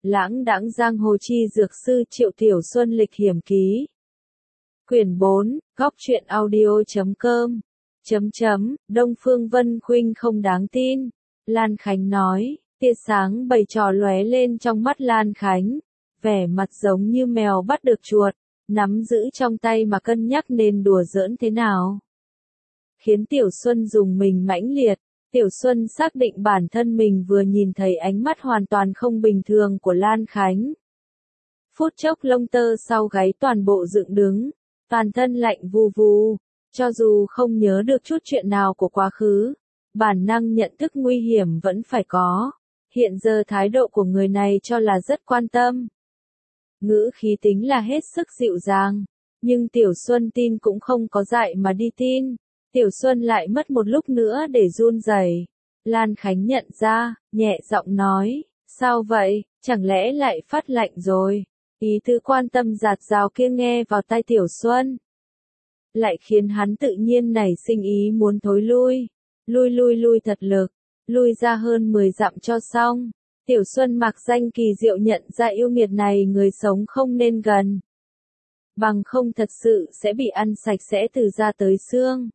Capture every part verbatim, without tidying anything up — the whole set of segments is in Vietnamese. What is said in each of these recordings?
Lãng đãng giang hồ chi dược sư Triệu Tiểu Xuân lịch hiểm ký. Quyển bốn, góc truyện audio chấm com. Chấm chấm, Đông Phương Vân Khuynh không đáng tin. Lan Khánh nói, tia sáng bày trò lóe lên trong mắt Lan Khánh. Vẻ mặt giống như mèo bắt được chuột, nắm giữ trong tay mà cân nhắc nên đùa giỡn thế nào. Khiến Tiểu Xuân dùng mình mãnh liệt. Tiểu Xuân xác định bản thân mình vừa nhìn thấy ánh mắt hoàn toàn không bình thường của Lan Khánh. Phút chốc lông tơ sau gáy toàn bộ dựng đứng, toàn thân lạnh vù vù, cho dù không nhớ được chút chuyện nào của quá khứ, bản năng nhận thức nguy hiểm vẫn phải có. Hiện giờ thái độ của người này cho là rất quan tâm. Ngữ khí tính là hết sức dịu dàng, nhưng Tiểu Xuân tin cũng không có dại mà đi tin. Tiểu Xuân lại mất một lúc nữa để run rẩy. Lan Khánh nhận ra, nhẹ giọng nói, sao vậy, chẳng lẽ lại phát lạnh rồi? Ý tứ quan tâm giạt rào kia nghe vào tai Tiểu Xuân, lại khiến hắn tự nhiên nảy sinh ý muốn thối lui. Lui lui lui thật lực, lui ra hơn mười dặm cho xong. Tiểu Xuân mặc danh kỳ diệu nhận ra yêu nghiệt này người sống không nên gần. Bằng không thật sự sẽ bị ăn sạch sẽ từ da tới xương.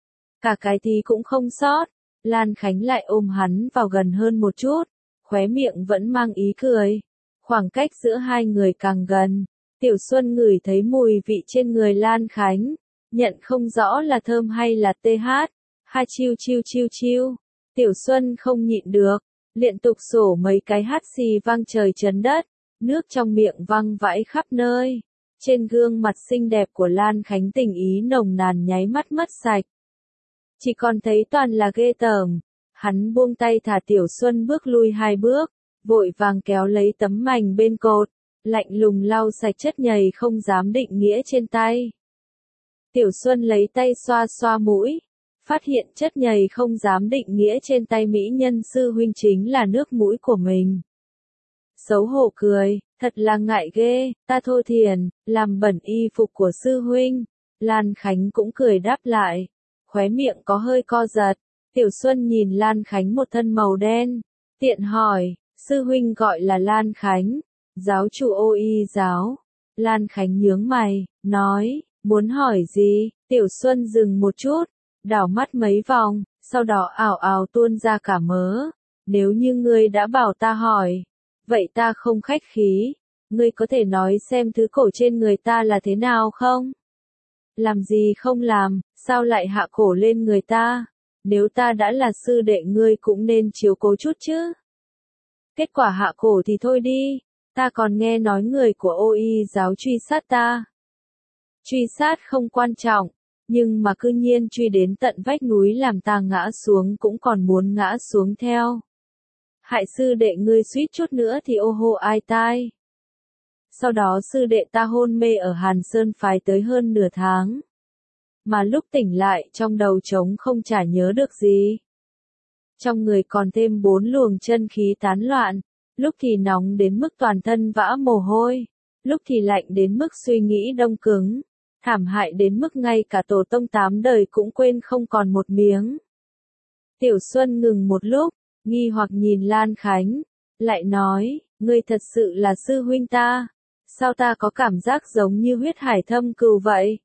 Cả cái thì cũng không sót. Lan Khánh lại ôm hắn vào gần hơn một chút, khóe miệng vẫn mang ý cười. Khoảng cách giữa hai người càng gần, Tiểu Xuân ngửi thấy mùi vị trên người Lan Khánh, nhận không rõ là thơm hay là tê hát. Ha chiêu chiêu chiêu chiêu. Tiểu Xuân không nhịn được, liên tục sổ mấy cái hắt xì vang trời chấn đất, nước trong miệng văng vãi khắp nơi. Trên gương mặt xinh đẹp của Lan Khánh tình ý nồng nàn nháy mắt mất sạch. Chỉ còn thấy toàn là ghê tởm. Hắn buông tay thả Tiểu Xuân bước lui hai bước, vội vàng kéo lấy tấm mành bên cột, lạnh lùng lau sạch chất nhầy không dám định nghĩa trên tay. Tiểu Xuân lấy tay xoa xoa mũi, phát hiện chất nhầy không dám định nghĩa trên tay mỹ nhân sư huynh chính là nước mũi của mình. Xấu hổ cười, thật là ngại ghê, ta thô thiền, làm bẩn y phục của sư huynh. Lan Khánh cũng cười đáp lại, khóe miệng có hơi co giật. Tiểu Xuân nhìn Lan Khánh một thân màu đen, tiện hỏi, sư huynh gọi là Lan Khánh, giáo chủ ô y giáo. Lan Khánh nhướng mày, nói, muốn hỏi gì? Tiểu Xuân dừng một chút, đảo mắt mấy vòng, sau đó ảo ảo tuôn ra cả mớ. Nếu như ngươi đã bảo ta hỏi, vậy ta không khách khí, ngươi có thể nói xem thứ cổ trên người ta là thế nào không? Làm gì không làm, sao lại hạ cổ lên người ta? Nếu ta đã là sư đệ ngươi cũng nên chiếu cố chút chứ. Kết quả hạ cổ thì thôi đi, ta còn nghe nói người của ô y giáo truy sát ta. Truy sát không quan trọng, nhưng mà cư nhiên truy đến tận vách núi làm ta ngã xuống cũng còn muốn ngã xuống theo. Hại sư đệ ngươi suýt chút nữa thì ô hô ai tai. Sau đó sư đệ ta hôn mê ở Hàn Sơn phái tới hơn nửa tháng. Mà lúc tỉnh lại trong đầu trống không chả nhớ được gì. Trong người còn thêm bốn luồng chân khí tán loạn, lúc thì nóng đến mức toàn thân vã mồ hôi, lúc thì lạnh đến mức suy nghĩ đông cứng, thảm hại đến mức ngay cả tổ tông tám đời cũng quên không còn một miếng. Tiểu Xuân ngừng một lúc, nghi hoặc nhìn Lan Khánh, lại nói, ngươi thật sự là sư huynh ta, sao ta có cảm giác giống như huyết hải thâm cừu vậy?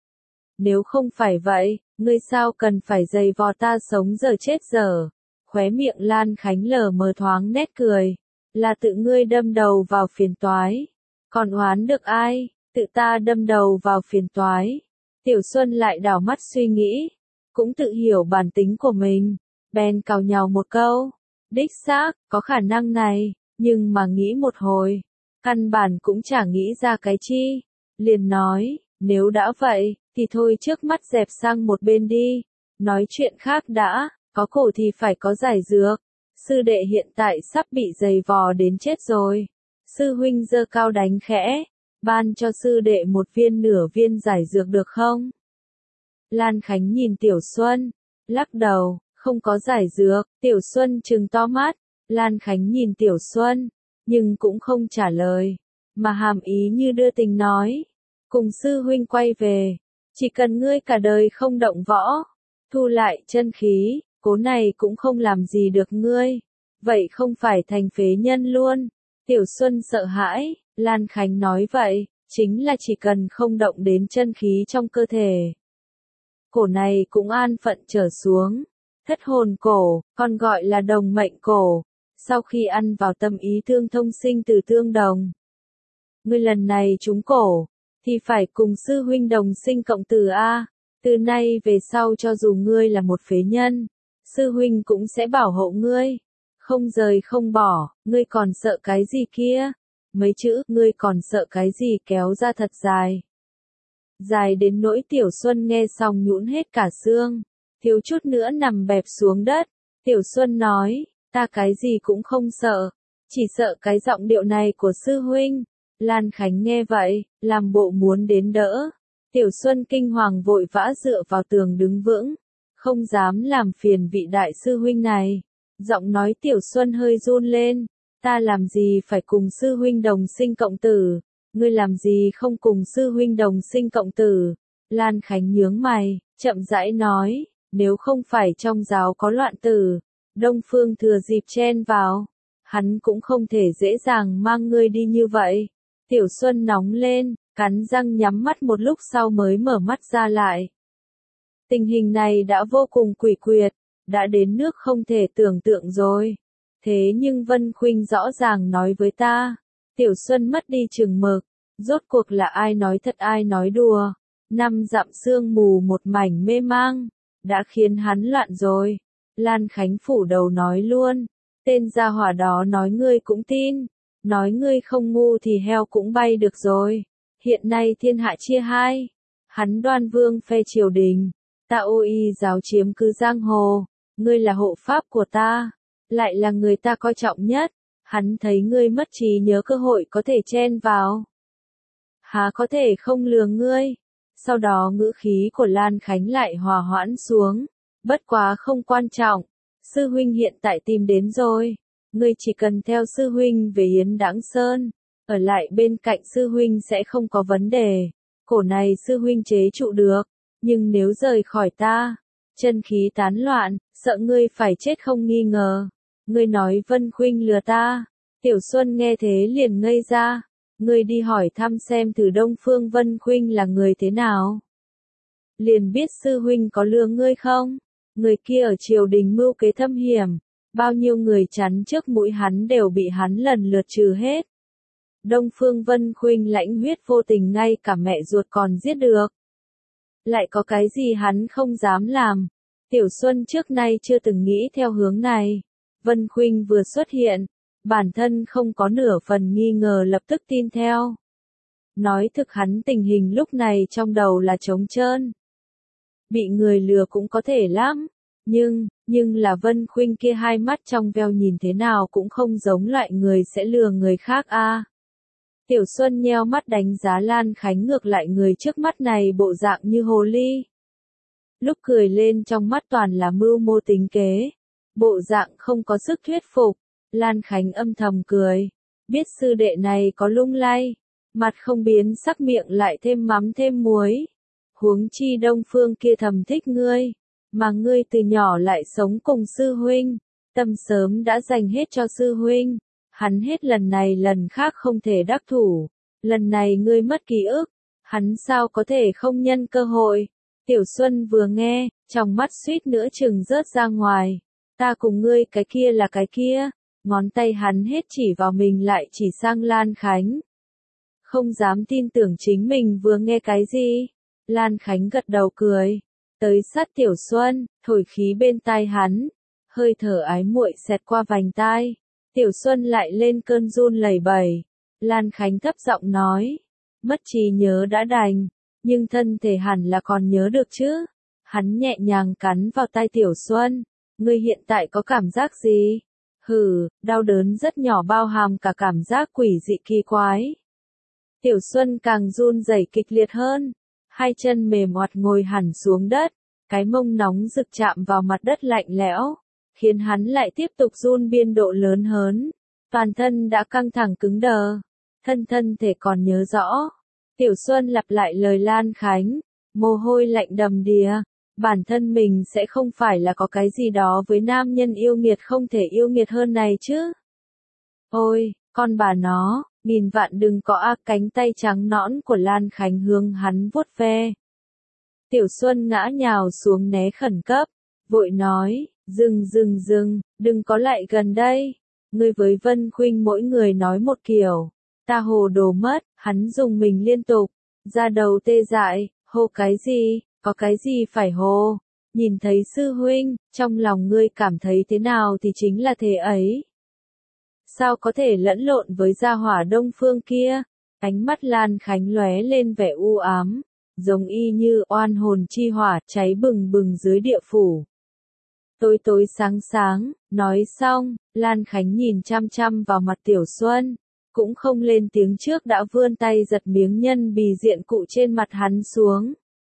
Nếu không phải vậy, ngươi sao cần phải giày vò ta sống giờ chết giờ? Khóe miệng Lan Khánh lờ mờ thoáng nét cười, là tự ngươi đâm đầu vào phiền toái, còn oán được ai? Tự ta đâm đầu vào phiền toái. Tiểu Xuân lại đảo mắt suy nghĩ, cũng tự hiểu bản tính của mình, bèn cào nhào một câu, đích xác, có khả năng này, nhưng mà nghĩ một hồi, căn bản cũng chả nghĩ ra cái chi, liền nói, nếu đã vậy, thì thôi trước mắt dẹp sang một bên đi, nói chuyện khác đã, có cổ thì phải có giải dược, sư đệ hiện tại sắp bị giày vò đến chết rồi. Sư huynh giơ cao đánh khẽ, ban cho sư đệ một viên nửa viên giải dược được không? Lan Khánh nhìn Tiểu Xuân, lắc đầu, không có giải dược. Tiểu Xuân trừng to mắt, Lan Khánh nhìn Tiểu Xuân, nhưng cũng không trả lời, mà hàm ý như đưa tình nói, cùng sư huynh quay về, chỉ cần ngươi cả đời không động võ, thu lại chân khí, cố này cũng không làm gì được ngươi, vậy không phải thành phế nhân luôn. Tiểu Xuân sợ hãi, Lan Khánh nói vậy, chính là chỉ cần không động đến chân khí trong cơ thể. Cổ này cũng an phận trở xuống. Thất hồn cổ, còn gọi là đồng mệnh cổ. Sau khi ăn vào tâm ý tương thông sinh từ tương đồng. Ngươi lần này trúng cổ, thì phải cùng sư huynh đồng sinh cộng tử a. Từ nay về sau cho dù ngươi là một phế nhân, sư huynh cũng sẽ bảo hộ ngươi. Không rời không bỏ, ngươi còn sợ cái gì kia? Mấy chữ, ngươi còn sợ cái gì kéo ra thật dài. Dài đến nỗi Tiểu Xuân nghe xong nhũn hết cả xương, thiếu chút nữa nằm bẹp xuống đất. Tiểu Xuân nói, ta cái gì cũng không sợ, chỉ sợ cái giọng điệu này của sư huynh. Lan Khánh nghe vậy, làm bộ muốn đến đỡ. Tiểu Xuân kinh hoàng vội vã dựa vào tường đứng vững, không dám làm phiền vị đại sư huynh này. Giọng nói Tiểu Xuân hơi run lên, ta làm gì phải cùng sư huynh đồng sinh cộng tử, ngươi làm gì không cùng sư huynh đồng sinh cộng tử. Lan Khánh nhướng mày, chậm rãi nói, nếu không phải trong giáo có loạn tử, Đông Phương thừa dịp chen vào, hắn cũng không thể dễ dàng mang ngươi đi như vậy. Tiểu Xuân nóng lên, cắn răng nhắm mắt một lúc sau mới mở mắt ra lại. Tình hình này đã vô cùng quỷ quyệt, đã đến nước không thể tưởng tượng rồi. Thế nhưng Vân Khuynh rõ ràng nói với ta, Tiểu Xuân mất đi chừng mực, rốt cuộc là ai nói thật ai nói đùa. Năm dặm sương mù một mảnh mê mang, đã khiến hắn loạn rồi. Lan Khánh phủ đầu nói luôn, tên gia hỏa đó nói ngươi cũng tin, nói ngươi không ngu thì heo cũng bay được rồi. Hiện nay thiên hạ chia hai, hắn Đoan Vương phe triều đình, ta ô y giáo chiếm cứ giang hồ, ngươi là hộ pháp của ta, lại là người ta coi trọng nhất, hắn thấy ngươi mất trí nhớ cơ hội có thể chen vào. Há có thể không lừa ngươi. Sau đó ngữ khí của Lan Khánh lại hòa hoãn xuống, bất quá không quan trọng, sư huynh hiện tại tìm đến rồi, ngươi chỉ cần theo sư huynh về Yến Đãng Sơn, ở lại bên cạnh sư huynh sẽ không có vấn đề, cổ này sư huynh chế trụ được, nhưng nếu rời khỏi ta, chân khí tán loạn, sợ ngươi phải chết không nghi ngờ. Ngươi nói Vân Khuynh lừa ta. Tiểu Xuân nghe thế liền ngây ra, ngươi đi hỏi thăm xem thử Đông Phương Vân Khuynh là người thế nào. Liền biết sư huynh có lừa ngươi không? Người kia ở triều đình mưu kế thâm hiểm, bao nhiêu người chắn trước mũi hắn đều bị hắn lần lượt trừ hết. Đông Phương Vân Khuynh lãnh huyết vô tình ngay cả mẹ ruột còn giết được. Lại có cái gì hắn không dám làm? Tiểu Xuân trước nay chưa từng nghĩ theo hướng này. Vân Khuynh vừa xuất hiện, bản thân không có nửa phần nghi ngờ lập tức tin theo. Nói thực hắn tình hình lúc này trong đầu là trống trơn. Bị người lừa cũng có thể lắm, nhưng, nhưng là Vân Khuynh kia hai mắt trong veo nhìn thế nào cũng không giống loại người sẽ lừa người khác a. À. Tiểu Xuân nheo mắt đánh giá Lan Khánh ngược lại người trước mắt này bộ dạng như hồ ly. Lúc cười lên trong mắt toàn là mưu mô tính kế. Bộ dạng không có sức thuyết phục. Lan Khánh âm thầm cười. Biết sư đệ này có lung lay. Mặt không biến sắc miệng lại thêm mắm thêm muối. Huống chi Đông Phương kia thầm thích ngươi. Mà ngươi từ nhỏ lại sống cùng sư huynh. Tâm sớm đã dành hết cho sư huynh. Hắn hết lần này lần khác không thể đắc thủ. Lần này ngươi mất ký ức. Hắn sao có thể không nhân cơ hội. Tiểu Xuân vừa nghe, trong mắt suýt nữa chừng rớt ra ngoài. Ta cùng ngươi cái kia là cái kia. Ngón tay hắn hết chỉ vào mình lại chỉ sang Lan Khánh. Không dám tin tưởng chính mình vừa nghe cái gì. Lan Khánh gật đầu cười. Tới sát Tiểu Xuân, thổi khí bên tai hắn. Hơi thở ái muội xẹt qua vành tai. Tiểu Xuân lại lên cơn run lẩy bẩy. Lan Khánh thấp giọng nói. Mất trí nhớ đã đành. Nhưng thân thể hẳn là còn nhớ được chứ. Hắn nhẹ nhàng cắn vào tai Tiểu Xuân. Ngươi hiện tại có cảm giác gì? Hừ, đau đớn rất nhỏ bao hàm cả cảm giác quỷ dị kỳ quái. Tiểu Xuân càng run rẩy kịch liệt hơn. Hai chân mềm oặt ngồi hẳn xuống đất. Cái mông nóng rực chạm vào mặt đất lạnh lẽo. Khiến hắn lại tiếp tục run biên độ lớn hơn. Toàn thân đã căng thẳng cứng đờ. Thân thân thể còn nhớ rõ. Tiểu Xuân lặp lại lời Lan Khánh. Mồ hôi lạnh đầm đìa. Bản thân mình sẽ không phải là có cái gì đó với nam nhân yêu nghiệt không thể yêu nghiệt hơn này chứ. Ôi, Con bà nó, nghìn vạn đừng có ác. Cánh tay trắng nõn của Lan Khánh hướng hắn vuốt ve. Tiểu Xuân ngã nhào xuống né khẩn cấp, vội nói, dừng dừng dừng, đừng có lại gần đây. Ngươi với Vân Khuynh mỗi người nói một kiểu, ta hồ đồ mất. Hắn dùng mình liên tục, da đầu tê dại, hô cái gì, có cái gì phải hô. Nhìn thấy sư huynh, trong lòng ngươi cảm thấy thế nào thì chính là thế ấy. Sao có thể lẫn lộn với gia hỏa Đông Phương kia? Ánh mắt Lan Khánh lóe lên vẻ u ám, giống y như oan hồn chi hỏa cháy bừng bừng dưới địa phủ. Tối tối sáng sáng, nói xong, Lan Khánh nhìn chăm chăm vào mặt Tiểu Xuân, cũng không lên tiếng trước đã vươn tay giật miếng nhân bì diện cụ trên mặt hắn xuống.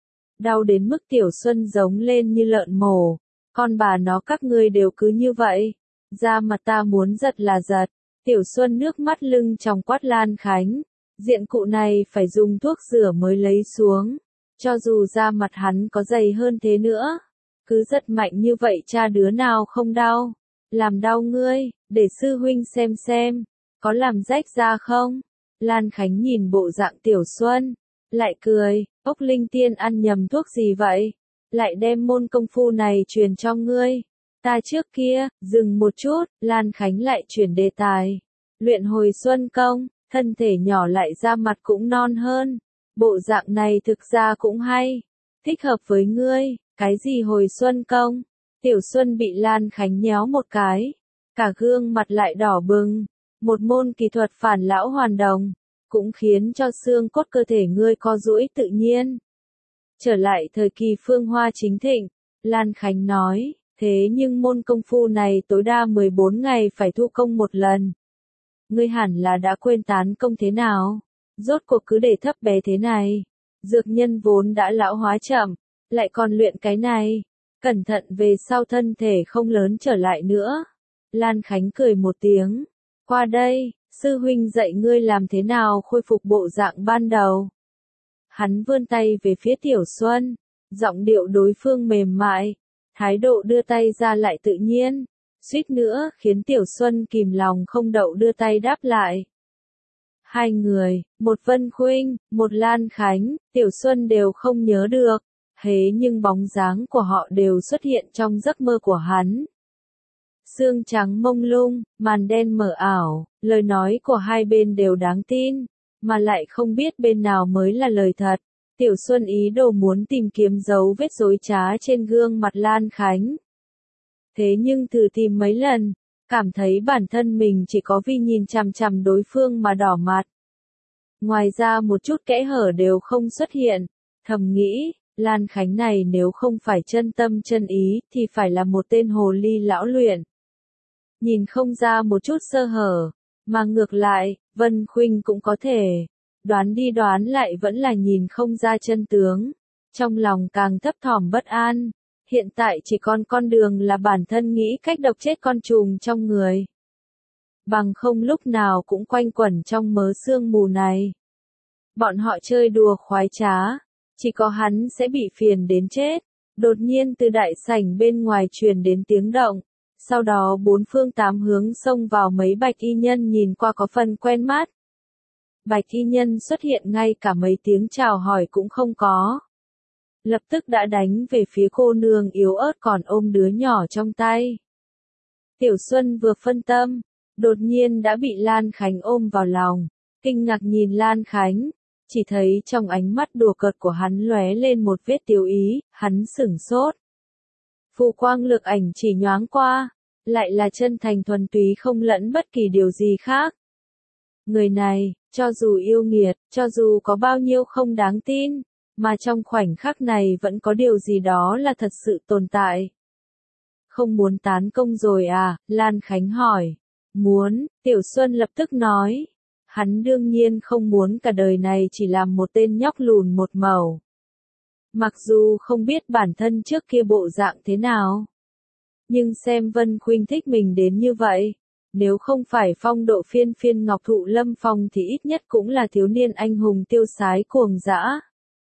Đau đến mức Tiểu Xuân giống lên như lợn mổ, con bà nó các ngươi đều cứ như vậy, da mặt ta muốn giật là giật. Tiểu Xuân nước mắt lưng tròng quát Lan Khánh, diện cụ này phải dùng thuốc rửa mới lấy xuống, cho dù da mặt hắn có dày hơn thế nữa, cứ giật mạnh như vậy cha đứa nào không đau, làm đau ngươi, để sư huynh xem xem, có làm rách da không? Lan Khánh nhìn bộ dạng Tiểu Xuân, lại cười, ốc linh tiên ăn nhầm thuốc gì vậy? Lại đem môn công phu này truyền cho ngươi. Ta trước kia, dừng một chút, Lan Khánh lại chuyển đề tài. Luyện hồi xuân công, thân thể nhỏ lại da mặt cũng non hơn. Bộ dạng này thực ra cũng hay. Thích hợp với ngươi, cái gì hồi xuân công? Tiểu Xuân bị Lan Khánh nhéo một cái. Cả gương mặt lại đỏ bừng. Một môn kỳ thuật phản lão hoàn đồng, cũng khiến cho xương cốt cơ thể ngươi co duỗi tự nhiên. Trở lại thời kỳ phương hoa chính thịnh, Lan Khánh nói, thế nhưng môn công phu này tối đa mười bốn ngày phải thu công một lần. Ngươi hẳn là đã quên tán công thế nào, rốt cuộc cứ để thấp bé thế này. Dược nhân vốn đã lão hóa chậm, lại còn luyện cái này, cẩn thận về sau thân thể không lớn trở lại nữa. Lan Khánh cười một tiếng, qua đây, sư huynh dạy ngươi làm thế nào khôi phục bộ dạng ban đầu. Hắn vươn tay về phía Tiểu Xuân, giọng điệu đối phương mềm mại, thái độ đưa tay ra lại tự nhiên, suýt nữa khiến Tiểu Xuân kìm lòng không đậu đưa tay đáp lại. Hai người, một Vân Khuynh, một Lan Khánh, Tiểu Xuân đều không nhớ được, thế nhưng bóng dáng của họ đều xuất hiện trong giấc mơ của hắn. Sương trắng mông lung, màn đen mờ ảo, lời nói của hai bên đều đáng tin, mà lại không biết bên nào mới là lời thật. Tiểu Xuân ý đồ muốn tìm kiếm dấu vết dối trá trên gương mặt Lan Khánh. Thế nhưng thử tìm mấy lần, cảm thấy bản thân mình chỉ có vì nhìn chằm chằm đối phương mà đỏ mặt. Ngoài ra một chút kẽ hở đều không xuất hiện, thầm nghĩ, Lan Khánh này nếu không phải chân tâm chân ý thì phải là một tên hồ ly lão luyện. Nhìn không ra một chút sơ hở, mà ngược lại, Vân Khuynh cũng có thể, đoán đi đoán lại vẫn là nhìn không ra chân tướng, trong lòng càng thấp thỏm bất an, hiện tại chỉ còn con đường là bản thân nghĩ cách độc chết con trùng trong người. Bằng không lúc nào cũng quanh quẩn trong mớ sương mù này. Bọn họ chơi đùa khoái trá, chỉ có hắn sẽ bị phiền đến chết. Đột nhiên từ đại sảnh bên ngoài truyền đến tiếng động. Sau đó bốn phương tám hướng xông vào mấy bạch y nhân nhìn qua có phần quen mắt. Bạch y nhân xuất hiện ngay cả mấy tiếng chào hỏi cũng không có. Lập tức đã đánh về phía cô nương yếu ớt còn ôm đứa nhỏ trong tay. Tiểu Xuân vừa phân tâm, đột nhiên đã bị Lan Khánh ôm vào lòng. Kinh ngạc nhìn Lan Khánh, chỉ thấy trong ánh mắt đùa cợt của hắn lóe lên một vết tiêu ý, hắn sửng sốt. Phù quang lực ảnh chỉ nhoáng qua, lại là chân thành thuần túy không lẫn bất kỳ điều gì khác. Người này, cho dù yêu nghiệt, cho dù có bao nhiêu không đáng tin, mà trong khoảnh khắc này vẫn có điều gì đó là thật sự tồn tại. Không muốn tán công rồi à? Lan Khánh hỏi. Muốn, Tiểu Xuân lập tức nói. Hắn đương nhiên không muốn cả đời này chỉ làm một tên nhóc lùn một màu. Mặc dù không biết bản thân trước kia bộ dạng thế nào. Nhưng xem Vân Khuynh thích mình đến như vậy. Nếu không phải phong độ phiên phiên ngọc thụ lâm phong thì ít nhất cũng là thiếu niên anh hùng tiêu sái cuồng dã.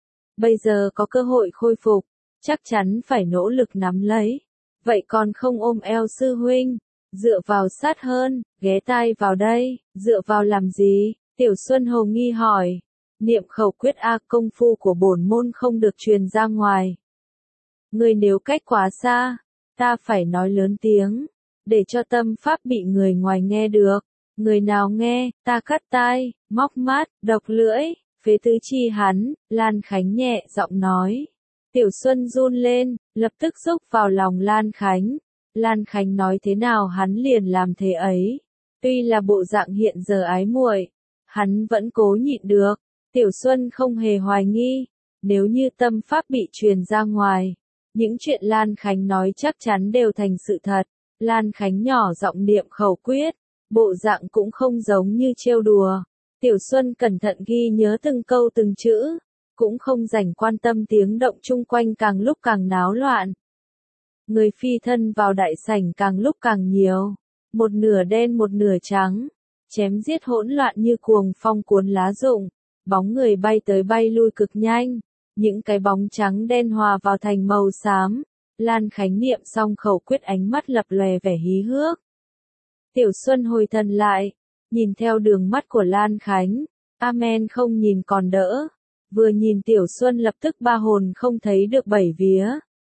Bây giờ có cơ hội khôi phục, chắc chắn phải nỗ lực nắm lấy. Vậy còn không ôm eo sư huynh, dựa vào sát hơn, ghé tai vào đây, dựa vào làm gì? Tiểu Xuân hồ nghi hỏi. Niệm khẩu quyết A, công phu của bổn môn không được truyền ra ngoài. Người nếu cách quá xa, ta phải nói lớn tiếng, để cho tâm pháp bị người ngoài nghe được. Người nào nghe, ta cắt tai, móc mắt, độc lưỡi, phế tứ chi hắn, Lan Khánh nhẹ giọng nói. Tiểu Xuân run lên, lập tức xúc vào lòng Lan Khánh. Lan Khánh nói thế nào hắn liền làm thế ấy. Tuy là bộ dạng hiện giờ ái muội, hắn vẫn cố nhịn được. Tiểu Xuân không hề hoài nghi, nếu như tâm pháp bị truyền ra ngoài, những chuyện Lan Khánh nói chắc chắn đều thành sự thật. Lan Khánh nhỏ giọng niệm khẩu quyết, bộ dạng cũng không giống như trêu đùa. Tiểu Xuân cẩn thận ghi nhớ từng câu từng chữ, cũng không rảnh quan tâm tiếng động chung quanh càng lúc càng náo loạn. Người phi thân vào đại sảnh càng lúc càng nhiều, một nửa đen một nửa trắng, chém giết hỗn loạn như cuồng phong cuốn lá rụng, bóng người bay tới bay lui cực nhanh, những cái bóng trắng đen hòa vào thành màu xám. Lan Khánh niệm xong khẩu quyết ánh mắt lập lòe vẻ hí hước. Tiểu Xuân hồi thần lại, nhìn theo đường mắt của Lan Khánh, amen không nhìn còn đỡ, vừa nhìn Tiểu Xuân lập tức ba hồn không thấy được bảy vía.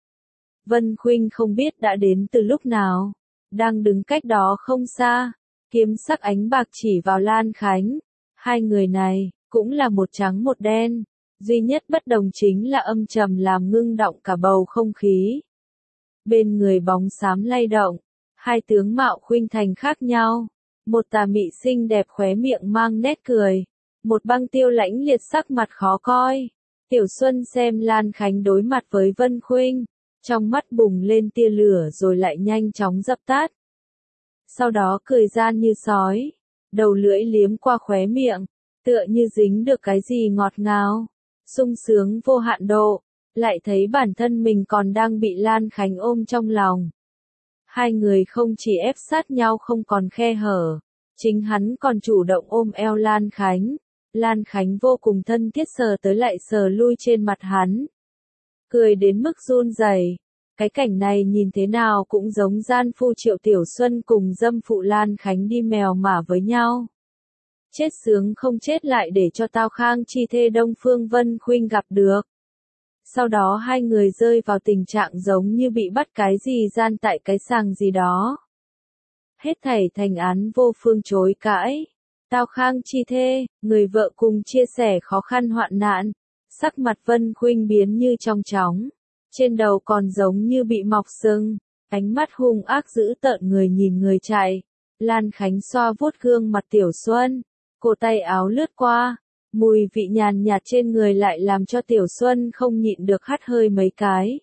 Vân Khuynh không biết đã đến từ lúc nào, đang đứng cách đó không xa, kiếm sắc ánh bạc chỉ vào Lan Khánh. Hai người này, cũng là một trắng một đen, duy nhất bất đồng chính là âm trầm làm ngưng động cả bầu không khí. Bên người bóng xám lay động, hai tướng mạo khuynh thành khác nhau, một tà mị xinh đẹp khóe miệng mang nét cười, một băng tiêu lãnh liệt sắc mặt khó coi. Tiểu Xuân xem Lan Khánh đối mặt với Vân Khuynh, trong mắt bùng lên tia lửa rồi lại nhanh chóng dập tắt. Sau đó cười gian như sói, đầu lưỡi liếm qua khóe miệng, tựa như dính được cái gì ngọt ngào, sung sướng vô hạn độ, lại thấy bản thân mình còn đang bị Lan Khánh ôm trong lòng. Hai người không chỉ ép sát nhau không còn khe hở, chính hắn còn chủ động ôm eo Lan Khánh. Lan Khánh vô cùng thân thiết sờ tới lại sờ lui trên mặt hắn, cười đến mức run rẩy. Cái cảnh này nhìn thế nào cũng giống gian phu Triệu Tiểu Xuân cùng dâm phụ Lan Khánh đi mèo mả với nhau. Chết sướng không chết lại để cho tao khang chi thê Đông Phương Vân Khuynh gặp được. Sau đó hai người rơi vào tình trạng giống như bị bắt cái gì gian tại cái sàng gì đó. Hết thảy thành án vô phương chối cãi. Tao khang chi thê, người vợ cùng chia sẻ khó khăn hoạn nạn. Sắc mặt Vân Khuynh biến như trong chóng. Trên đầu còn giống như bị mọc sưng. Ánh mắt hung ác dữ tợn người nhìn người chạy. Lan Khánh xoa vuốt gương mặt Tiểu Xuân. Cổ tay áo lướt qua. Mùi vị nhàn nhạt trên người lại làm cho Tiểu Xuân không nhịn được hắt hơi mấy cái.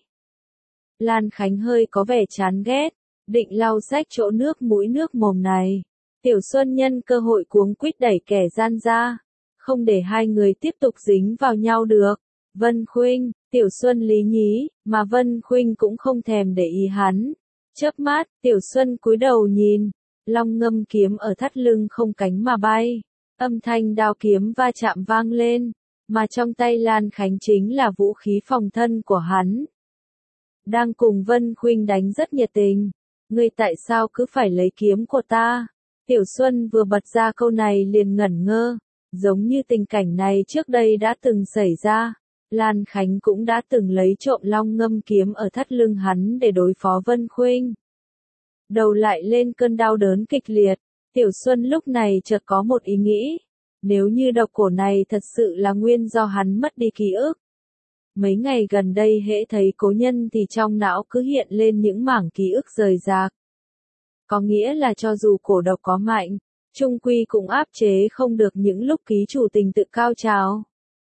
Lan Khánh hơi có vẻ chán ghét, định lau rách chỗ nước mũi nước mồm này. Tiểu Xuân nhân cơ hội cuống quýt đẩy kẻ gian ra, không để hai người tiếp tục dính vào nhau được. Vân Khuynh, Tiểu Xuân lý nhí, mà Vân Khuynh cũng không thèm để ý hắn. Chớp mắt, Tiểu Xuân cúi đầu nhìn, long ngâm kiếm ở thắt lưng không cánh mà bay. Âm thanh đao kiếm va chạm vang lên, mà trong tay Lan Khánh chính là vũ khí phòng thân của hắn. Đang cùng Vân Khuynh đánh rất nhiệt tình. Ngươi tại sao cứ phải lấy kiếm của ta? Tiểu Xuân vừa bật ra câu này liền ngẩn ngơ, giống như tình cảnh này trước đây đã từng xảy ra. Lan Khánh cũng đã từng lấy trộm long ngâm kiếm ở thắt lưng hắn để đối phó Vân Khuynh. Đầu lại lên cơn đau đớn kịch liệt. Tiểu Xuân lúc này chợt có một ý nghĩ, nếu như độc cổ này thật sự là nguyên do hắn mất đi ký ức. Mấy ngày gần đây hễ thấy cố nhân thì trong não cứ hiện lên những mảng ký ức rời rạc. Có nghĩa là cho dù cổ độc có mạnh, chung quy cũng áp chế không được những lúc ký chủ tình tự cao trào.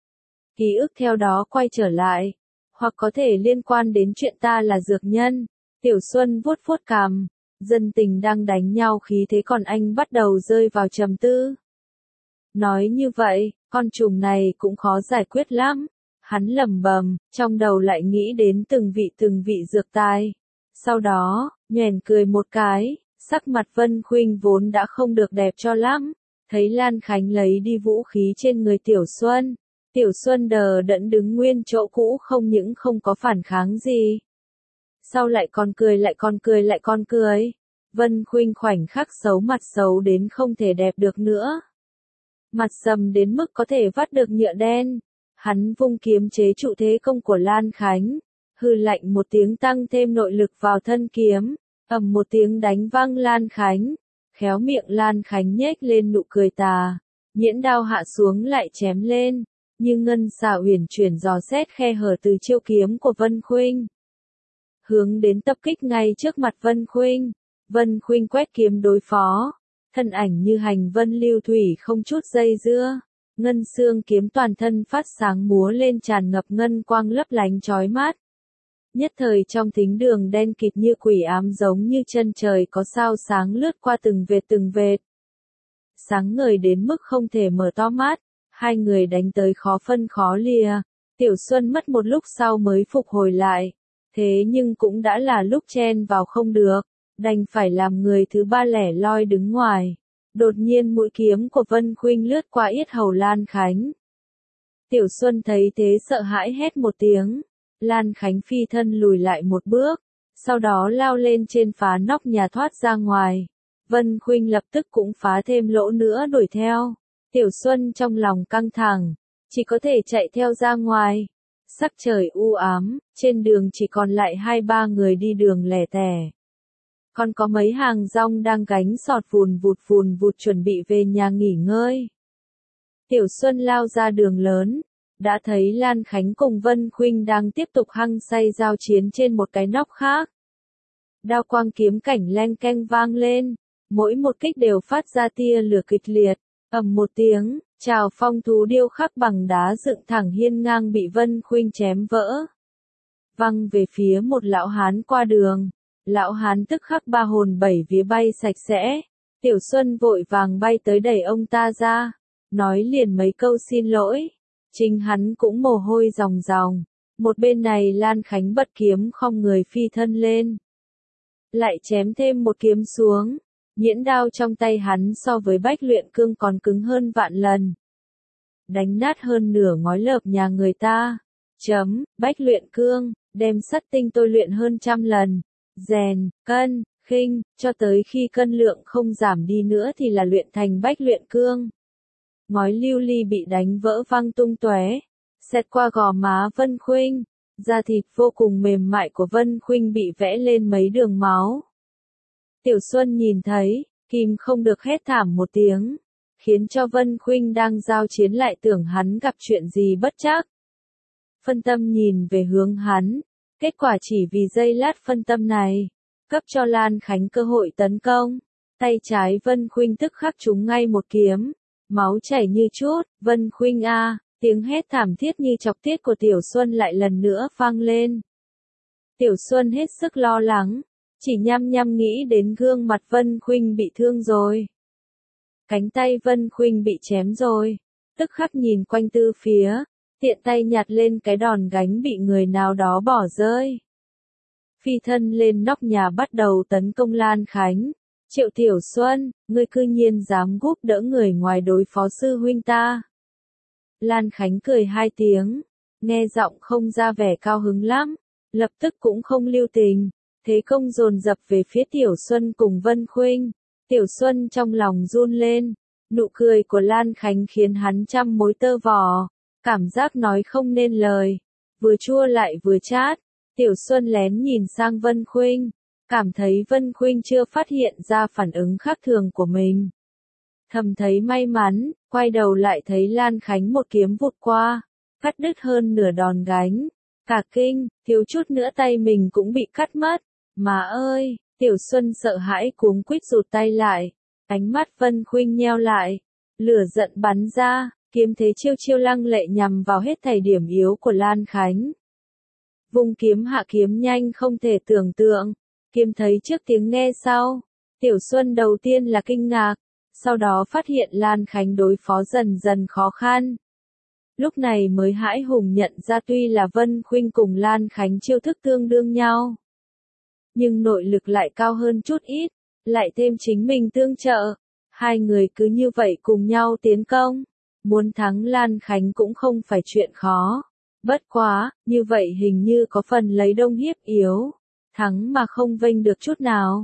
Ký ức theo đó quay trở lại, hoặc có thể liên quan đến chuyện ta là dược nhân. Tiểu Xuân vuốt vuốt cằm. Dân tình đang đánh nhau khí thế còn anh bắt đầu rơi vào trầm tư. Nói như vậy, con trùng này cũng khó giải quyết lắm. Hắn lẩm bẩm, trong đầu lại nghĩ đến từng vị từng vị dược tài. Sau đó, nhoẻn cười một cái, sắc mặt Vân Khuynh vốn đã không được đẹp cho lắm. Thấy Lan Khánh lấy đi vũ khí trên người Tiểu Xuân. Tiểu Xuân đờ đẫn đứng nguyên chỗ cũ không những không có phản kháng gì. Sau lại còn cười lại còn cười lại còn cười. Vân Khuynh khoảnh khắc xấu mặt xấu đến không thể đẹp được nữa. Mặt sầm đến mức có thể vắt được nhựa đen. Hắn vung kiếm chế trụ thế công của Lan Khánh. Hừ lạnh một tiếng tăng thêm nội lực vào thân kiếm. Ầm một tiếng đánh văng Lan Khánh. Khéo miệng Lan Khánh nhếch lên nụ cười tà. Nhễn đao hạ xuống lại chém lên. Như ngân xà uyển chuyển dò xét khe hở từ chiêu kiếm của Vân Khuynh. Hướng đến tập kích ngay trước mặt Vân Khuynh. Vân Khuynh quét kiếm đối phó. Thân ảnh như hành vân lưu thủy không chút dây dưa. Ngân xương kiếm toàn thân phát sáng múa lên tràn ngập ngân quang lấp lánh chói mắt. Nhất thời trong thính đường đen kịt như quỷ ám giống như chân trời có sao sáng lướt qua từng vệt từng vệt. Sáng ngời đến mức không thể mở to mắt, hai người đánh tới khó phân khó lìa. Tiểu Xuân mất một lúc sau mới phục hồi lại. Thế nhưng cũng đã là lúc chen vào không được, đành phải làm người thứ ba lẻ loi đứng ngoài. Đột nhiên mũi kiếm của Vân Khuynh lướt qua yết hầu Lan Khánh. Tiểu Xuân thấy thế sợ hãi hét một tiếng. Lan Khánh phi thân lùi lại một bước, sau đó lao lên trên phá nóc nhà thoát ra ngoài. Vân Khuynh lập tức cũng phá thêm lỗ nữa đuổi theo. Tiểu Xuân trong lòng căng thẳng, chỉ có thể chạy theo ra ngoài. Sắc trời u ám, trên đường chỉ còn lại hai ba người đi đường lẻ tẻ. Còn có mấy hàng rong đang gánh sọt vùn vụt vùn vụt chuẩn bị về nhà nghỉ ngơi. Tiểu Xuân lao ra đường lớn, đã thấy Lan Khánh cùng Vân Khuynh đang tiếp tục hăng say giao chiến trên một cái nóc khác. Đao quang kiếm cảnh leng keng vang lên, mỗi một kích đều phát ra tia lửa kịch liệt, ầm một tiếng, trào phong thú điêu khắc bằng đá dựng thẳng hiên ngang bị Vân Khuynh chém vỡ. Văng về phía một lão hán qua đường, lão hán tức khắc ba hồn bảy vía bay sạch sẽ. Tiểu Xuân vội vàng bay tới đẩy ông ta ra, nói liền mấy câu xin lỗi. Chính hắn cũng mồ hôi ròng ròng. Một bên này Lan Khánh bật kiếm không người phi thân lên. Lại chém thêm một kiếm xuống. Nhễn đao trong tay hắn so với bách luyện cương còn cứng hơn vạn lần. Đánh nát hơn nửa ngói lợp nhà người ta. Chấm, bách luyện cương, đem sắt tinh tôi luyện hơn trăm lần. Rèn, cân, khinh, cho tới khi cân lượng không giảm đi nữa thì là luyện thành bách luyện cương. Ngói lưu ly bị đánh vỡ văng tung tóe, xẹt qua gò má Vân Khuynh, da thịt vô cùng mềm mại của Vân Khuynh bị vẽ lên mấy đường máu. Tiểu Xuân nhìn thấy, kìm không được hét thảm một tiếng, khiến cho Vân Khuynh đang giao chiến lại tưởng hắn gặp chuyện gì bất trắc. Phân tâm nhìn về hướng hắn, kết quả chỉ vì giây lát phân tâm này, cấp cho Lan Khánh cơ hội tấn công. Tay trái Vân Khuynh tức khắc trúng ngay một kiếm. Máu chảy như chút, Vân Khuynh a, tiếng hét thảm thiết như chọc tiết của Tiểu Xuân lại lần nữa vang lên. Tiểu Xuân hết sức lo lắng, chỉ nhăm nhăm nghĩ đến gương mặt Vân Khuynh bị thương rồi. Cánh tay Vân Khuynh bị chém rồi, tức khắc nhìn quanh tư phía, tiện tay nhặt lên cái đòn gánh bị người nào đó bỏ rơi. Phi thân lên nóc nhà bắt đầu tấn công Lan Khánh. Triệu Tiểu Xuân, ngươi cư nhiên dám giúp đỡ người ngoài đối phó sư huynh ta. Lan Khánh cười hai tiếng, nghe giọng không ra vẻ cao hứng lắm, lập tức cũng không lưu tình, thế công dồn dập về phía Tiểu Xuân cùng Vân Khuynh. Tiểu Xuân trong lòng run lên, nụ cười của Lan Khánh khiến hắn trăm mối tơ vò, cảm giác nói không nên lời, vừa chua lại vừa chát. Tiểu Xuân lén nhìn sang Vân Khuynh, cảm thấy Vân Khuynh chưa phát hiện ra phản ứng khác thường của mình. Thầm thấy may mắn, quay đầu lại thấy Lan Khánh một kiếm vụt qua, cắt đứt hơn nửa đòn gánh. Cả kinh, thiếu chút nữa tay mình cũng bị cắt mất. Mà ơi, Tiểu Xuân sợ hãi cuống quýt rụt tay lại. Ánh mắt Vân Khuynh nheo lại, lửa giận bắn ra, kiếm thế chiêu chiêu lăng lệ nhằm vào hết thảy điểm yếu của Lan Khánh. Vung kiếm hạ kiếm nhanh không thể tưởng tượng. Kiếm thấy trước tiếng nghe sau. Tiểu Xuân đầu tiên là kinh ngạc, sau đó phát hiện Lan Khánh đối phó dần dần khó khăn. Lúc này mới hãi hùng nhận ra tuy là Vân Khuynh cùng Lan Khánh chiêu thức tương đương nhau, nhưng nội lực lại cao hơn chút ít, lại thêm chính mình tương trợ. Hai người cứ như vậy cùng nhau tiến công, muốn thắng Lan Khánh cũng không phải chuyện khó. Bất quá, như vậy hình như có phần lấy đông hiếp yếu, thắng mà không vênh được chút nào.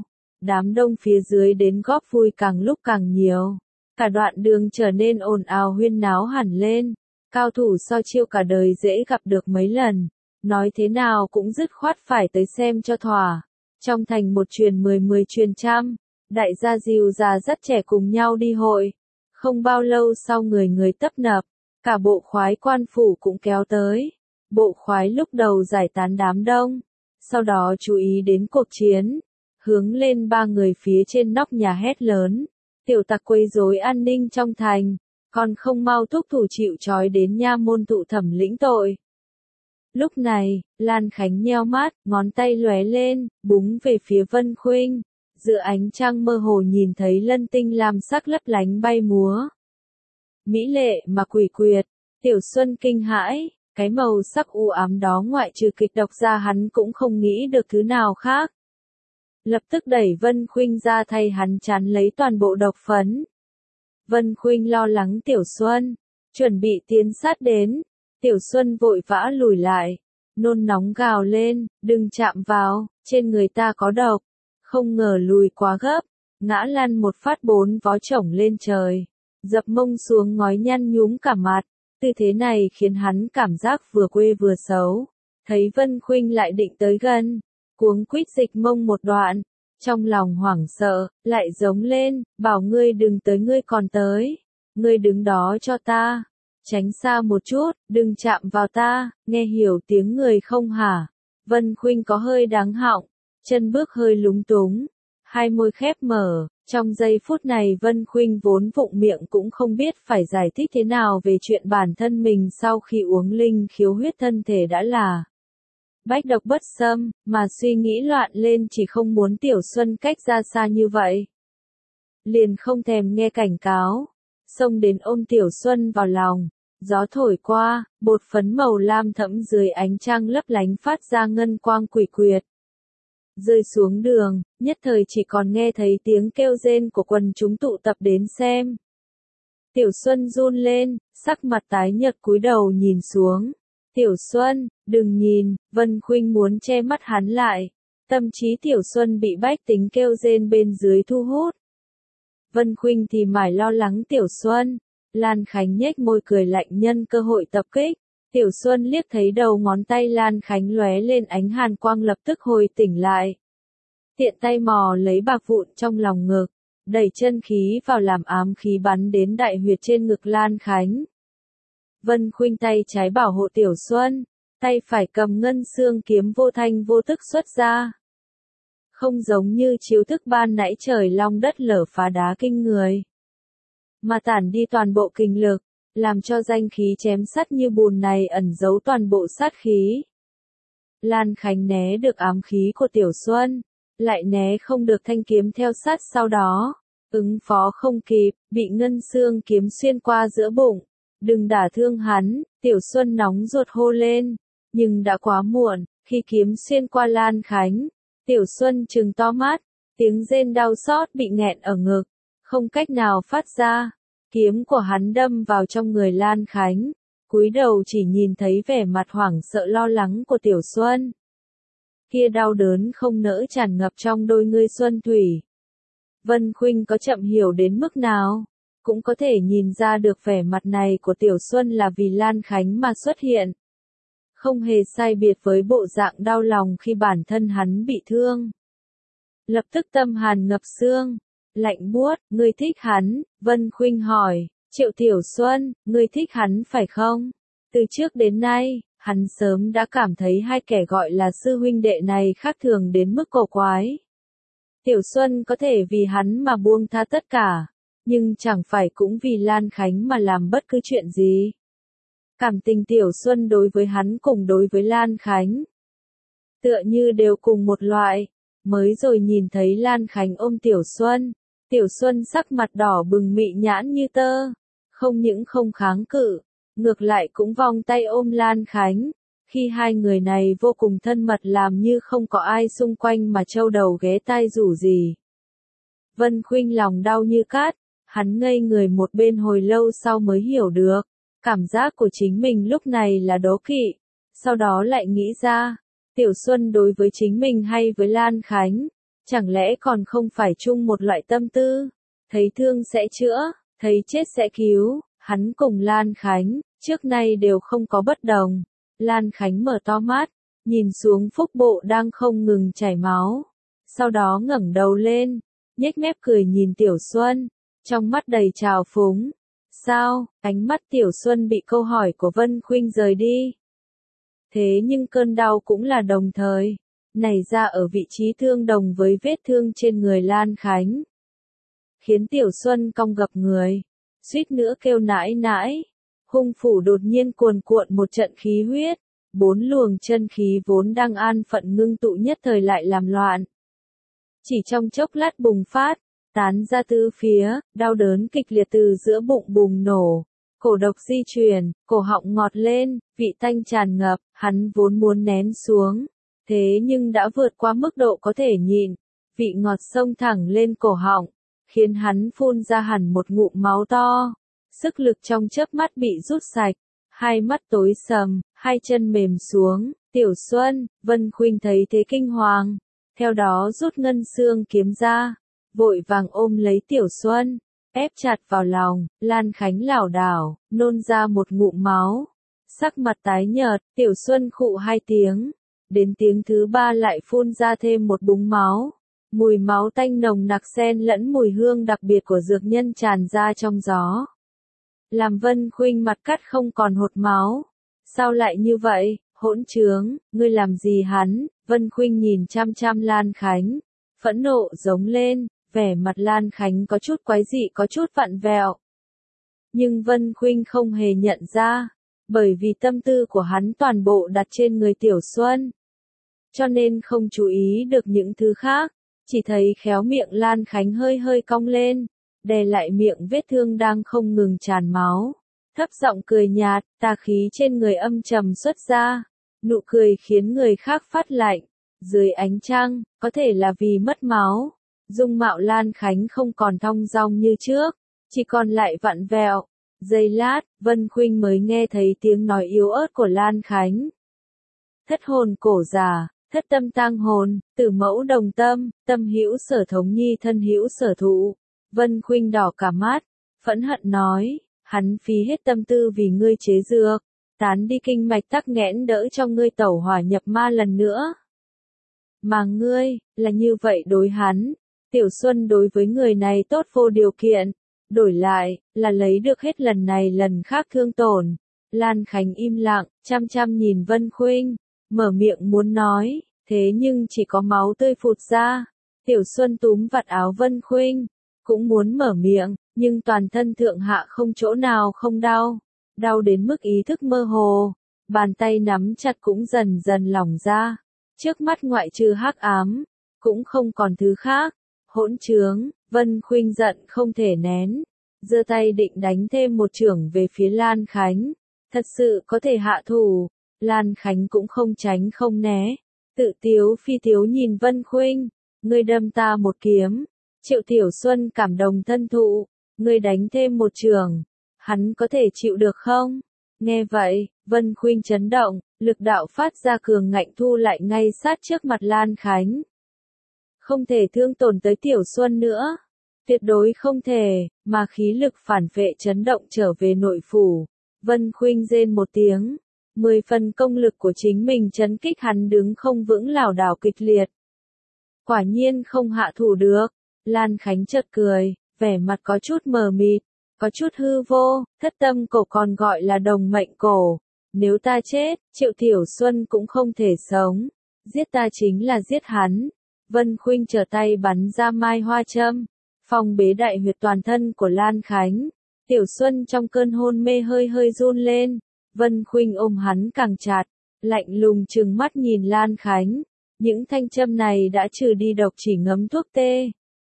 đám đông phía dưới đến góp vui càng lúc càng nhiều. Cả đoạn đường trở nên ồn ào huyên náo hẳn lên, cao thủ so chiêu cả đời dễ gặp được mấy lần, nói thế nào cũng dứt khoát phải tới xem cho thỏa. Trong thành một truyền mười mười truyền trăm, đại gia dìu già dắt trẻ cùng nhau đi hội. Không bao lâu sau người người tấp nập, cả bộ khoái quan phủ cũng kéo tới. Bộ khoái lúc đầu giải tán đám đông, sau đó chú ý đến cuộc chiến, hướng lên ba người phía trên nóc nhà hét lớn. Tiểu tặc quấy rối an ninh trong thành, còn không mau thúc thủ chịu trói đến nha môn thụ thẩm lĩnh tội. Lúc này, Lan Khánh nheo mắt, ngón tay lóe lên, búng về phía Vân Khuynh. Giữa ánh trăng mơ hồ nhìn thấy lân tinh lam sắc lấp lánh bay múa. Mỹ lệ mà quỷ quyệt, Tiểu Xuân kinh hãi, cái màu sắc u ám đó ngoại trừ kịch độc ra hắn cũng không nghĩ được thứ nào khác. Lập tức đẩy Vân Khuynh ra thay hắn chán lấy toàn bộ độc phấn. Vân Khuynh lo lắng Tiểu Xuân, chuẩn bị tiến sát đến. Tiểu Xuân vội vã lùi lại, nôn nóng gào lên, đừng chạm vào, trên người ta có độc. Không ngờ lùi quá gấp, ngã lăn một phát bốn vó chổng lên trời, dập mông xuống ngói nhăn nhúm cả mặt. Tư thế này khiến hắn cảm giác vừa quê vừa xấu. Thấy Vân Khuynh lại định tới gần, cuống quýt dịch mông một đoạn, trong lòng hoảng sợ, lại giống lên, bảo ngươi đừng tới ngươi còn tới, ngươi đứng đó cho ta, tránh xa một chút, đừng chạm vào ta, nghe hiểu tiếng người không hả? Vân Khuynh có hơi đáng họng, chân bước hơi lúng túng, hai môi khép mở, trong giây phút này Vân Khuynh vốn vụng miệng cũng không biết phải giải thích thế nào về chuyện bản thân mình sau khi uống linh khiếu huyết thân thể đã là bách độc bất xâm, mà suy nghĩ loạn lên chỉ không muốn Tiểu Xuân cách ra xa như vậy. Liền không thèm nghe cảnh cáo, xông đến ôm Tiểu Xuân vào lòng, gió thổi qua, bột phấn màu lam thẫm dưới ánh trăng lấp lánh phát ra ngân quang quỷ quyệt. Rơi xuống đường, nhất thời chỉ còn nghe thấy tiếng kêu rên của quần chúng tụ tập đến xem. Tiểu Xuân run lên, sắc mặt tái nhợt cúi đầu nhìn xuống. Tiểu Xuân, đừng nhìn, Vân Khuynh muốn che mắt hắn lại. Tâm trí Tiểu Xuân bị bách tính kêu rên bên dưới thu hút. Vân Khuynh thì mải lo lắng Tiểu Xuân. Lan Khánh nhếch môi cười lạnh nhân cơ hội tập kích. Tiểu Xuân liếc thấy đầu ngón tay Lan Khánh lóe lên ánh hàn quang lập tức hồi tỉnh lại. Tiện tay mò lấy bạc vụn trong lòng ngực, đẩy chân khí vào làm ám khí bắn đến đại huyệt trên ngực Lan Khánh. Vân Khuynh tay trái bảo hộ Tiểu Xuân, tay phải cầm ngân xương kiếm vô thanh vô tức xuất ra. Không giống như chiếu thức ban nãy trời long đất lở phá đá kinh người, mà tản đi toàn bộ kinh lực, làm cho danh khí chém sắt như bùn này ẩn giấu toàn bộ sát khí. Lan Khánh né được ám khí của Tiểu Xuân, lại né không được thanh kiếm theo sát sau đó, ứng phó không kịp, bị ngân xương kiếm xuyên qua giữa bụng. Đừng đả thương hắn, Tiểu Xuân nóng ruột hô lên, nhưng đã quá muộn, khi kiếm xuyên qua Lan Khánh, Tiểu Xuân trừng to mắt, tiếng rên đau xót bị nghẹn ở ngực, không cách nào phát ra. Kiếm của hắn đâm vào trong người Lan Khánh, cúi đầu chỉ nhìn thấy vẻ mặt hoảng sợ lo lắng của Tiểu Xuân. Kia đau đớn không nỡ tràn ngập trong đôi ngươi xuân thủy. Vân Khuynh có chậm hiểu đến mức nào, cũng có thể nhìn ra được vẻ mặt này của Tiểu Xuân là vì Lan Khánh mà xuất hiện. Không hề sai biệt với bộ dạng đau lòng khi bản thân hắn bị thương. Lập tức tâm hàn ngập xương, lạnh buốt, ngươi thích hắn, Vân Khuynh hỏi, Triệu Tiểu Xuân, ngươi thích hắn phải không? Từ trước đến nay, hắn sớm đã cảm thấy hai kẻ gọi là sư huynh đệ này khác thường đến mức cổ quái. Tiểu Xuân có thể vì hắn mà buông tha tất cả, nhưng chẳng phải cũng vì Lan Khánh mà làm bất cứ chuyện gì. Cảm tình Tiểu Xuân đối với hắn cùng đối với Lan Khánh, tựa như đều cùng một loại. Mới rồi nhìn thấy Lan Khánh ôm Tiểu Xuân, Tiểu Xuân sắc mặt đỏ bừng mị nhãn như tơ, không những không kháng cự, ngược lại cũng vòng tay ôm Lan Khánh. Khi hai người này vô cùng thân mật làm như không có ai xung quanh mà trâu đầu ghé tai rủ gì. Vân Khuynh lòng đau như cát, hắn ngây người một bên hồi lâu sau mới hiểu được, cảm giác của chính mình lúc này là đố kỵ, sau đó lại nghĩ ra, Tiểu Xuân đối với chính mình hay với Lan Khánh, Chẳng lẽ còn không phải chung một loại tâm tư? Thấy thương sẽ chữa, thấy chết sẽ cứu, hắn cùng Lan Khánh, trước nay đều không có bất đồng. Lan Khánh mở to mắt, nhìn xuống phúc bộ đang không ngừng chảy máu. Sau đó ngẩng đầu lên, nhếch mép cười nhìn Tiểu Xuân, trong mắt đầy trào phúng. Sao? Ánh mắt Tiểu Xuân bị câu hỏi của Vân Khuynh rời đi. Thế nhưng cơn đau cũng là đồng thời, nảy ra ở vị trí tương đồng với vết thương trên người Lan Khánh. Khiến Tiểu Xuân cong gập người, suýt nữa kêu nãi nãi. Hung phủ đột nhiên cuồn cuộn một trận khí huyết, bốn luồng chân khí vốn đang an phận ngưng tụ nhất thời lại làm loạn. Chỉ trong chốc lát bùng phát, tán ra tứ phía, đau đớn kịch liệt từ giữa bụng bùng nổ, cổ độc di chuyển, cổ họng ngọt lên, vị tanh tràn ngập, hắn vốn muốn nén xuống, thế nhưng đã vượt qua mức độ có thể nhịn, vị ngọt xông thẳng lên cổ họng, khiến hắn phun ra hẳn một ngụm máu to, sức lực trong chớp mắt bị rút sạch, hai mắt tối sầm, hai chân mềm xuống. Tiểu Xuân, Vân Khuynh thấy thế kinh hoàng, theo đó rút ngân xương kiếm ra, vội vàng ôm lấy Tiểu Xuân, ép chặt vào lòng. Lan Khánh lảo đảo, nôn ra một ngụm máu, sắc mặt tái nhợt. Tiểu Xuân khụ hai tiếng, đến tiếng thứ ba lại phun ra thêm một búng máu, mùi máu tanh nồng nặc xen lẫn mùi hương đặc biệt của dược nhân tràn ra trong gió, làm Vân Khuynh mặt cắt không còn hột máu. Sao lại như vậy? Hỗn trướng, ngươi làm gì hắn? Vân Khuynh nhìn chăm chăm Lan Khánh, phẫn nộ giống lên, vẻ mặt Lan Khánh có chút quái dị, có chút vặn vẹo. Nhưng Vân Khuynh không hề nhận ra, bởi vì tâm tư của hắn toàn bộ đặt trên người Tiểu Xuân, cho nên không chú ý được những thứ khác, chỉ thấy khéo miệng Lan Khánh hơi hơi cong lên, đè lại miệng vết thương đang không ngừng tràn máu, thấp giọng cười nhạt, tà khí trên người âm trầm xuất ra, nụ cười khiến người khác phát lạnh. Dưới ánh trăng, có thể là vì mất máu, dung mạo Lan Khánh không còn thong dong như trước, chỉ còn lại vặn vẹo. Giây lát, Vân Khuynh mới nghe thấy tiếng nói yếu ớt của Lan Khánh. Thất hồn cổ già, thất tâm tang hồn, tử mẫu đồng tâm, tâm hữu sở thống nhi thân hữu sở thụ. Vân Khuynh đỏ cả mắt, phẫn hận nói, hắn phí hết tâm tư vì ngươi chế dược, tán đi kinh mạch tắc nghẽn đỡ cho ngươi tẩu hỏa nhập ma lần nữa. Mà ngươi, là như vậy đối hắn, Tiểu Xuân đối với người này tốt vô điều kiện, đổi lại, là lấy được hết lần này lần khác thương tổn. Lan Khánh im lặng, chăm chăm nhìn Vân Khuynh, mở miệng muốn nói, thế nhưng chỉ có máu tươi phụt ra. Tiểu Xuân túm vạt áo Vân Khuynh, cũng muốn mở miệng, nhưng toàn thân thượng hạ không chỗ nào không đau, đau đến mức ý thức mơ hồ, bàn tay nắm chặt cũng dần dần lỏng ra. Trước mắt ngoại trừ hắc ám, cũng không còn thứ khác. Hỗn trướng, Vân Khuynh giận không thể nén, giơ tay định đánh thêm một chưởng về phía Lan Khánh. Thật sự có thể hạ thủ, Lan Khánh cũng không tránh không né, tự tiếu phi tiếu nhìn Vân Khuynh, ngươi đâm ta một kiếm, Triệu Tiểu Xuân cảm động thân thụ, ngươi đánh thêm một chưởng, hắn có thể chịu được không? Nghe vậy, Vân Khuynh chấn động, lực đạo phát ra cường ngạnh thu lại ngay sát trước mặt Lan Khánh. Không thể thương tổn tới Tiểu Xuân nữa, tuyệt đối không thể, mà khí lực phản vệ chấn động trở về nội phủ. Vân Khuynh rên một tiếng, mười phần công lực của chính mình chấn kích hắn đứng không vững lảo đảo kịch liệt. Quả nhiên không hạ thủ được, Lan Khánh chợt cười, vẻ mặt có chút mờ mịt, có chút hư vô, thất tâm cổ còn gọi là đồng mệnh cổ. Nếu ta chết, Triệu Tiểu Xuân cũng không thể sống, giết ta chính là giết hắn. Vân Khuynh trở tay bắn ra mai hoa châm, phong bế đại huyệt toàn thân của Lan Khánh. Tiểu Xuân trong cơn hôn mê hơi hơi run lên, Vân Khuynh ôm hắn càng chặt, lạnh lùng trừng mắt nhìn Lan Khánh. Những thanh châm này đã trừ đi độc, chỉ ngấm thuốc tê,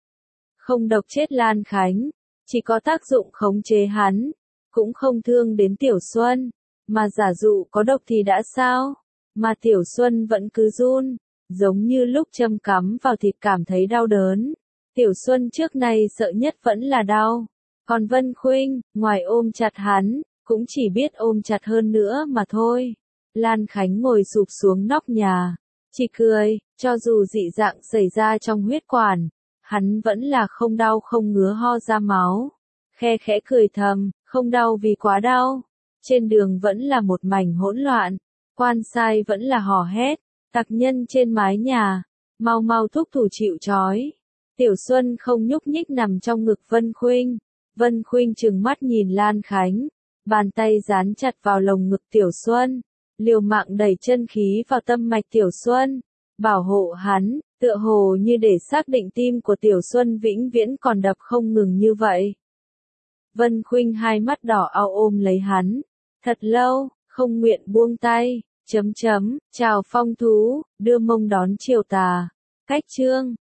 không độc chết Lan Khánh, chỉ có tác dụng khống chế hắn, cũng không thương đến Tiểu Xuân, mà giả dụ có độc thì đã sao? Mà Tiểu Xuân vẫn cứ run, giống như lúc châm cắm vào thịt cảm thấy đau đớn. Tiểu Xuân trước nay sợ nhất vẫn là đau, còn Vân Khuynh, ngoài ôm chặt hắn, cũng chỉ biết ôm chặt hơn nữa mà thôi. Lan Khánh ngồi sụp xuống nóc nhà, Chỉ cười, cho dù dị dạng xảy ra trong huyết quản, hắn vẫn là không đau không ngứa ho ra máu. Khe khẽ cười thầm, không đau vì quá đau. Trên đường vẫn là một mảnh hỗn loạn, quan sai vẫn là hò hét, tặc nhân trên mái nhà, mau mau thúc thủ chịu trói. Tiểu Xuân không nhúc nhích nằm trong ngực Vân Khuynh. Vân Khuynh trừng mắt nhìn Lan Khánh, bàn tay dán chặt vào lồng ngực Tiểu Xuân, liều mạng đẩy chân khí vào tâm mạch Tiểu Xuân, bảo hộ hắn, tựa hồ như để xác định tim của Tiểu Xuân vĩnh viễn còn đập không ngừng như vậy. Vân Khuynh hai mắt đỏ ao ôm lấy hắn, thật lâu, không nguyện buông tay, chấm chấm, chào phong thú, đưa mông đón chiều tà. Cách chương